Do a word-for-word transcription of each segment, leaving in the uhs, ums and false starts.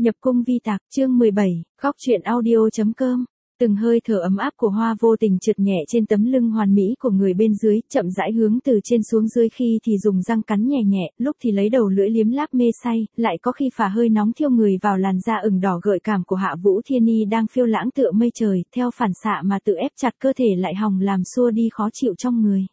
Nhập cung vi tạc, chương mười bảy, góc truyện audio.com. Từng hơi thở ấm áp của Hoa vô tình trượt nhẹ trên tấm lưng hoàn mỹ của người bên dưới, chậm rãi hướng từ trên xuống dưới, khi thì dùng răng cắn nhẹ nhẹ, lúc thì lấy đầu lưỡi liếm láp mê say, lại có khi phả hơi nóng thiêu người vào làn da ửng đỏ gợi cảm của Hạ Vũ Thiên Y đang phiêu lãng tựa mây trời, theo phản xạ mà tự ép chặt cơ thể lại hòng làm xua đi khó chịu trong người.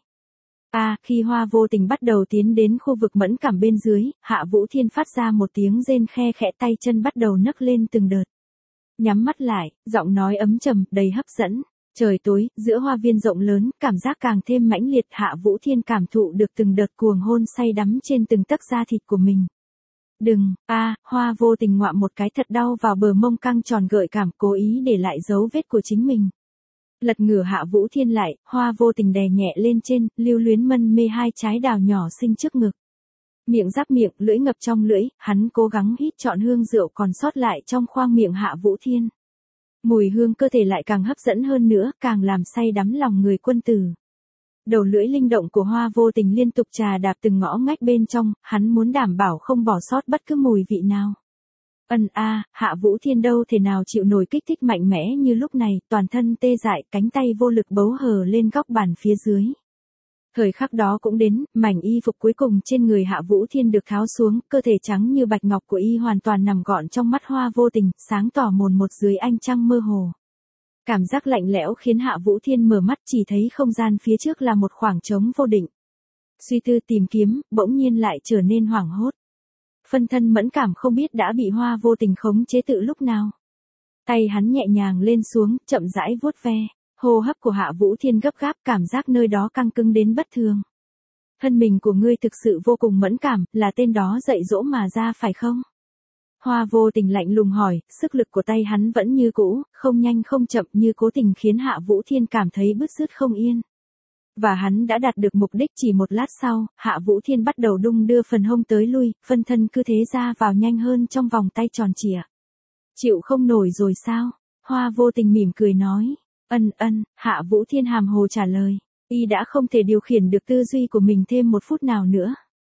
À, khi Hoa vô tình bắt đầu tiến đến khu vực mẫn cảm bên dưới, Hạ Vũ Thiên phát ra một tiếng rên khe khẽ, tay chân bắt đầu nấc lên từng đợt. Nhắm mắt lại, giọng nói ấm trầm, đầy hấp dẫn. Trời tối, giữa hoa viên rộng lớn, cảm giác càng thêm mãnh liệt. Hạ Vũ Thiên cảm thụ được từng đợt cuồng hôn say đắm trên từng tấc da thịt của mình. Đừng, a, à, Hoa vô tình ngoạm một cái thật đau vào bờ mông căng tròn gợi cảm, cố ý để lại dấu vết của chính mình. Lật ngửa Hạ Vũ Thiên lại, Hoa vô tình đè nhẹ lên trên, lưu luyến mân mê hai trái đào nhỏ xinh trước ngực. Miệng giáp miệng, lưỡi ngập trong lưỡi, hắn cố gắng hít trọn hương rượu còn sót lại trong khoang miệng Hạ Vũ Thiên. Mùi hương cơ thể lại càng hấp dẫn hơn nữa, càng làm say đắm lòng người quân tử. Đầu lưỡi linh động của Hoa vô tình liên tục trà đạp từng ngõ ngách bên trong, hắn muốn đảm bảo không bỏ sót bất cứ mùi vị nào. Ân a, à, Hạ Vũ Thiên đâu thể nào chịu nổi kích thích mạnh mẽ như lúc này, toàn thân tê dại, cánh tay vô lực bấu hờ lên góc bàn phía dưới. Thời khắc đó cũng đến, mảnh y phục cuối cùng trên người Hạ Vũ Thiên được tháo xuống, cơ thể trắng như bạch ngọc của y hoàn toàn nằm gọn trong mắt Hoa vô tình, sáng tỏ mồn một dưới ánh trăng mơ hồ. Cảm giác lạnh lẽo khiến Hạ Vũ Thiên mở mắt, chỉ thấy không gian phía trước là một khoảng trống vô định. Suy tư tìm kiếm, bỗng nhiên lại trở nên hoảng hốt. Phân thân mẫn cảm không biết đã bị Hoa vô tình khống chế từ lúc nào. Tay hắn nhẹ nhàng lên xuống, chậm rãi vuốt ve. Hô hấp của Hạ Vũ Thiên gấp gáp, cảm giác nơi đó căng cứng đến bất thường. Thân mình của ngươi thực sự vô cùng mẫn cảm, là tên đó dạy dỗ mà ra phải không? Hoa vô tình lạnh lùng hỏi, sức lực của tay hắn vẫn như cũ, không nhanh không chậm, như cố tình khiến Hạ Vũ Thiên cảm thấy bứt rứt không yên. Và hắn đã đạt được mục đích. Chỉ một lát sau, Hạ Vũ Thiên bắt đầu đung đưa phần hông tới lui, phân thân cứ thế ra vào nhanh hơn trong vòng tay tròn trịa. Chịu không nổi rồi sao? Hoa vô tình mỉm cười nói. Ân ân, Hạ Vũ Thiên hàm hồ trả lời. Y đã không thể điều khiển được tư duy của mình thêm một phút nào nữa.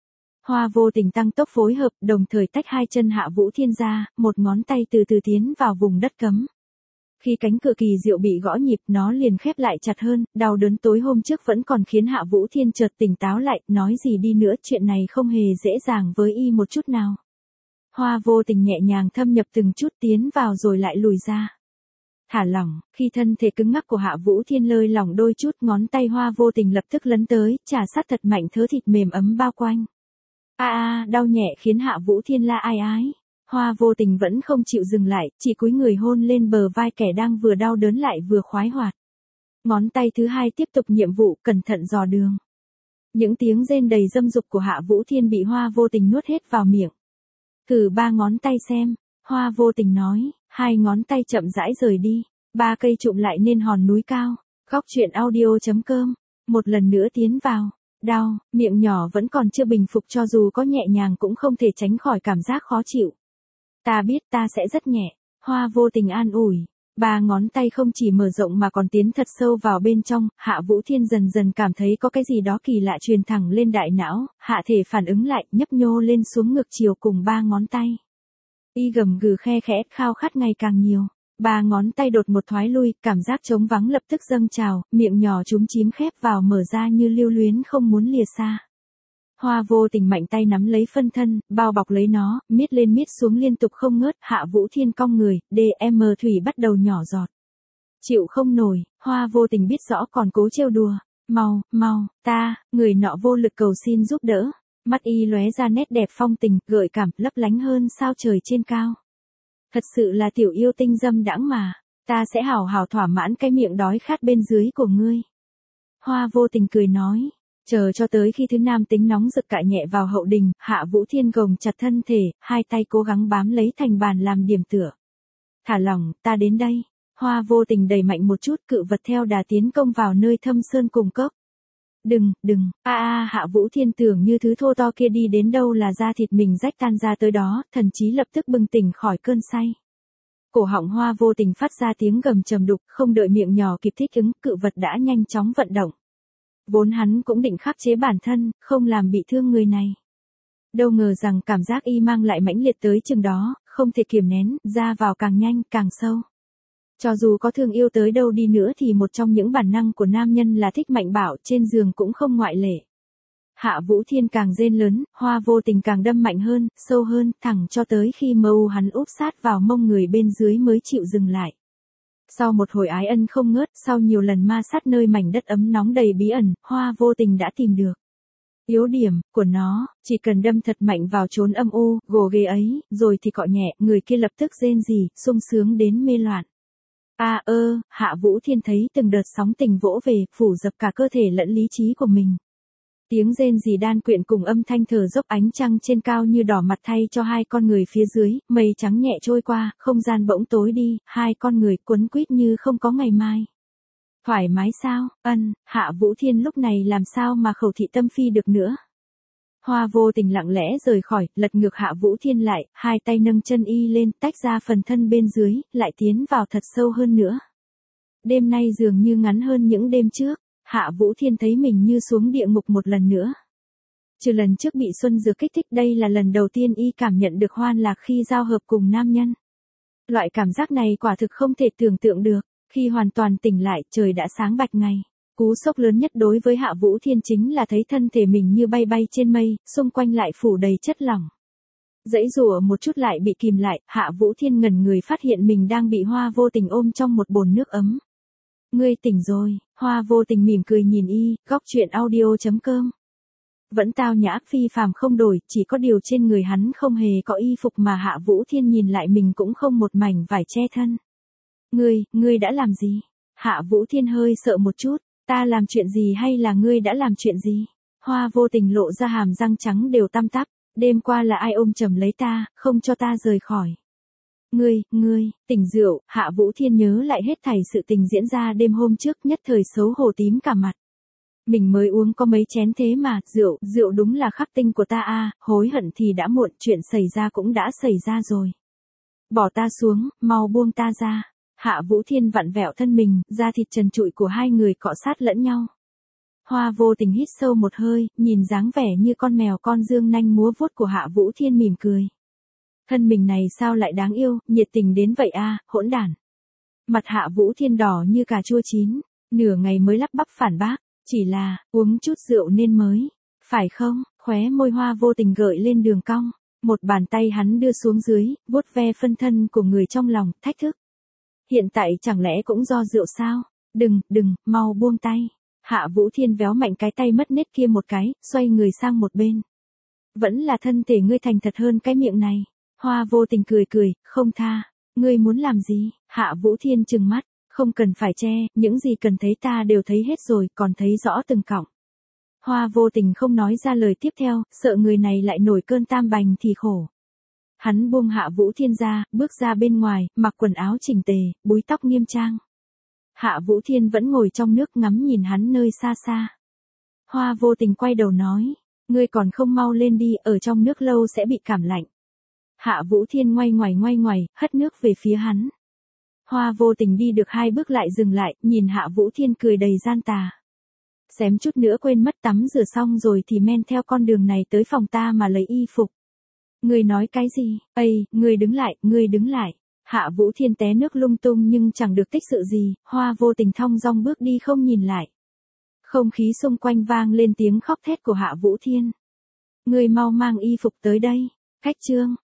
Hoa vô tình tăng tốc phối hợp, đồng thời tách hai chân Hạ Vũ Thiên ra, một ngón tay từ từ tiến vào vùng đất cấm. Khi cánh cửa kỳ diệu bị gõ nhịp, nó liền khép lại chặt hơn, đau đớn tối hôm trước vẫn còn khiến Hạ Vũ Thiên chợt tỉnh táo lại, nói gì đi nữa chuyện này không hề dễ dàng với y một chút nào. Hoa vô tình nhẹ nhàng thâm nhập từng chút tiến vào rồi lại lùi ra. Thả lỏng, khi thân thể cứng ngắc của Hạ Vũ Thiên lơi lỏng đôi chút, ngón tay Hoa vô tình lập tức lấn tới, chà sát thật mạnh thớ thịt mềm ấm bao quanh. A a, đau nhẹ khiến Hạ Vũ Thiên la ai ái. Hoa vô tình vẫn không chịu dừng lại, chỉ cúi người hôn lên bờ vai kẻ đang vừa đau đớn lại vừa khoái hoạt. Ngón tay thứ hai tiếp tục nhiệm vụ, cẩn thận dò đường. Những tiếng rên đầy dâm dục của Hạ Vũ Thiên bị Hoa vô tình nuốt hết vào miệng. Thử ba ngón tay xem, Hoa vô tình nói. Hai ngón tay chậm rãi rời đi, ba cây chụm lại nên hòn núi cao. Góc truyện audio.com. Một lần nữa tiến vào. Đau, miệng nhỏ vẫn còn chưa bình phục, cho dù có nhẹ nhàng cũng không thể tránh khỏi cảm giác khó chịu. Ta biết ta sẽ rất nhẹ. Hoa vô tình an ủi. Ba ngón tay không chỉ mở rộng mà còn tiến thật sâu vào bên trong. Hạ Vũ Thiên dần dần cảm thấy có cái gì đó kỳ lạ truyền thẳng lên đại não. Hạ thể phản ứng lại, nhấp nhô lên xuống ngược chiều cùng ba ngón tay. Y gầm gừ khe khẽ, khao khát ngày càng nhiều. Ba ngón tay đột một thoái lui, cảm giác trống vắng lập tức dâng trào, miệng nhỏ chúm chím khép vào mở ra như lưu luyến không muốn lìa xa. Hoa vô tình mạnh tay nắm lấy phân thân, bao bọc lấy nó, miết lên miết xuống liên tục không ngớt. Hạ Vũ Thiên cong người, đê em thủy bắt đầu nhỏ giọt. Chịu không nổi, Hoa vô tình biết rõ còn cố trêu đùa. Mau, mau, ta, người nọ vô lực cầu xin giúp đỡ. Mắt y lóe ra nét đẹp phong tình, gợi cảm, lấp lánh hơn sao trời trên cao. Thật sự là tiểu yêu tinh dâm đãng mà, ta sẽ hảo hảo thỏa mãn cái miệng đói khát bên dưới của ngươi. Hoa vô tình cười nói, chờ cho tới khi thứ nam tính nóng rực cạ nhẹ vào hậu đình, Hạ Vũ Thiên gồng chặt thân thể, hai tay cố gắng bám lấy thành bàn làm điểm tựa. Thả lỏng, ta đến đây. Hoa vô tình đẩy mạnh một chút, cự vật theo đà tiến công vào nơi thâm sơn cùng cốc. Đừng, đừng, a a, Hạ Vũ Thiên tưởng như thứ thô to kia đi đến đâu là da thịt mình rách tan ra tới đó, thần trí lập tức bừng tỉnh khỏi cơn say. Cổ họng Hoa vô tình phát ra tiếng gầm trầm đục, không đợi miệng nhỏ kịp thích ứng, cự vật đã nhanh chóng vận động. Vốn hắn cũng định khắc chế bản thân, không làm bị thương người này. Đâu ngờ rằng cảm giác y mang lại mãnh liệt tới chừng đó, không thể kiềm nén, ra vào càng nhanh, càng sâu. Cho dù có thương yêu tới đâu đi nữa thì một trong những bản năng của nam nhân là thích mạnh bạo, trên giường cũng không ngoại lệ. Hạ Vũ Thiên càng rên lớn, Hoa Vô Tình càng đâm mạnh hơn, sâu hơn, thẳng cho tới khi mơ u hắn úp sát vào mông người bên dưới mới chịu dừng lại. Sau một hồi ái ân không ngớt, sau nhiều lần ma sát nơi mảnh đất ấm nóng đầy bí ẩn, Hoa Vô Tình đã tìm được yếu điểm của nó, chỉ cần đâm thật mạnh vào chốn âm u, gồ ghề ấy, rồi thì cọ nhẹ, người kia lập tức rên rỉ, sung sướng đến mê loạn. A ơ, Hạ Vũ Thiên thấy từng đợt sóng tình vỗ về, phủ dập cả cơ thể lẫn lý trí của mình. Tiếng rên rỉ đan quyện cùng âm thanh thở dốc, ánh trăng trên cao như đỏ mặt thay cho hai con người phía dưới, mây trắng nhẹ trôi qua, không gian bỗng tối đi, hai con người quấn quýt như không có ngày mai. Thoải mái sao? Ân, Hạ Vũ Thiên lúc này làm sao mà khẩu thị tâm phi được nữa. Hoa Vô Tình lặng lẽ rời khỏi, lật ngược Hạ Vũ Thiên lại, hai tay nâng chân y lên, tách ra phần thân bên dưới, lại tiến vào thật sâu hơn nữa. Đêm nay dường như ngắn hơn những đêm trước, Hạ Vũ Thiên thấy mình như xuống địa ngục một lần nữa. Trừ lần trước bị Xuân Dược kích thích, đây là lần đầu tiên y cảm nhận được hoan lạc khi giao hợp cùng nam nhân. Loại cảm giác này quả thực không thể tưởng tượng được, khi hoàn toàn tỉnh lại, trời đã sáng bạch ngày. Cú sốc lớn nhất đối với Hạ Vũ Thiên chính là thấy thân thể mình như bay bay trên mây, xung quanh lại phủ đầy chất lỏng. Dãy rủa một chút lại bị kìm lại, Hạ Vũ Thiên ngẩn người phát hiện mình đang bị Hoa Vô Tình ôm trong một bồn nước ấm. Ngươi tỉnh rồi, Hoa Vô Tình mỉm cười nhìn y, góc chuyện audio chấm com. Vẫn tao nhã phi phàm không đổi, chỉ có điều trên người hắn không hề có y phục mà Hạ Vũ Thiên nhìn lại mình cũng không một mảnh vải che thân. Ngươi, ngươi đã làm gì? Hạ Vũ Thiên hơi sợ một chút, ta làm chuyện gì hay là ngươi đã làm chuyện gì? Hoa Vô Tình lộ ra hàm răng trắng đều tăm tắp, đêm qua là ai ôm chầm lấy ta, không cho ta rời khỏi. Ngươi, ngươi, tỉnh rượu, Hạ Vũ Thiên nhớ lại hết thảy sự tình diễn ra đêm hôm trước, nhất thời xấu hổ tím cả mặt. Mình mới uống có mấy chén thế mà, rượu, rượu đúng là khắc tinh của ta a, hối hận thì đã muộn, chuyện xảy ra cũng đã xảy ra rồi. Bỏ ta xuống, mau buông ta ra. Hạ Vũ Thiên vặn vẹo thân mình, da thịt trần trụi của hai người cọ sát lẫn nhau. Hoa Vô Tình hít sâu một hơi, nhìn dáng vẻ như con mèo con dương nanh múa vuốt của Hạ Vũ Thiên mỉm cười. Thân mình này sao lại đáng yêu, nhiệt tình đến vậy a, hỗn đản. Mặt Hạ Vũ Thiên đỏ như cà chua chín, nửa ngày mới lắp bắp phản bác, chỉ là, uống chút rượu nên mới, phải không? Khóe môi Hoa Vô Tình gợi lên đường cong, một bàn tay hắn đưa xuống dưới, vuốt ve phân thân của người trong lòng, thách thức. Hiện tại chẳng lẽ cũng do rượu sao? Đừng, đừng, mau buông tay. Hạ Vũ Thiên véo mạnh cái tay mất nết kia một cái, xoay người sang một bên. Vẫn là thân thể ngươi thành thật hơn cái miệng này. Hoa Vô Tình cười cười, không tha. Ngươi muốn làm gì? Hạ Vũ Thiên trừng mắt, không cần phải che, những gì cần thấy ta đều thấy hết rồi, còn thấy rõ từng cọng. Hoa Vô Tình không nói ra lời tiếp theo, sợ người này lại nổi cơn tam bành thì khổ. Hắn buông Hạ Vũ Thiên ra, bước ra bên ngoài, mặc quần áo chỉnh tề, búi tóc nghiêm trang. Hạ Vũ Thiên vẫn ngồi trong nước ngắm nhìn hắn nơi xa xa. Hoa Vô Tình quay đầu nói, ngươi còn không mau lên đi, ở trong nước lâu sẽ bị cảm lạnh. Hạ Vũ Thiên ngoay ngoài ngoay ngoài, hất nước về phía hắn. Hoa Vô Tình đi được hai bước lại dừng lại, nhìn Hạ Vũ Thiên cười đầy gian tà. Xém chút nữa quên mất tắm rửa xong rồi thì men theo con đường này tới phòng ta mà lấy y phục. Ngươi nói cái gì? Ây, ngươi đứng lại, ngươi đứng lại. Hạ Vũ Thiên té nước lung tung nhưng chẳng được tích sự gì, Hoa Vô Tình thong dong bước đi không nhìn lại. Không khí xung quanh vang lên tiếng khóc thét của Hạ Vũ Thiên. Ngươi mau mang y phục tới đây. Khách trương,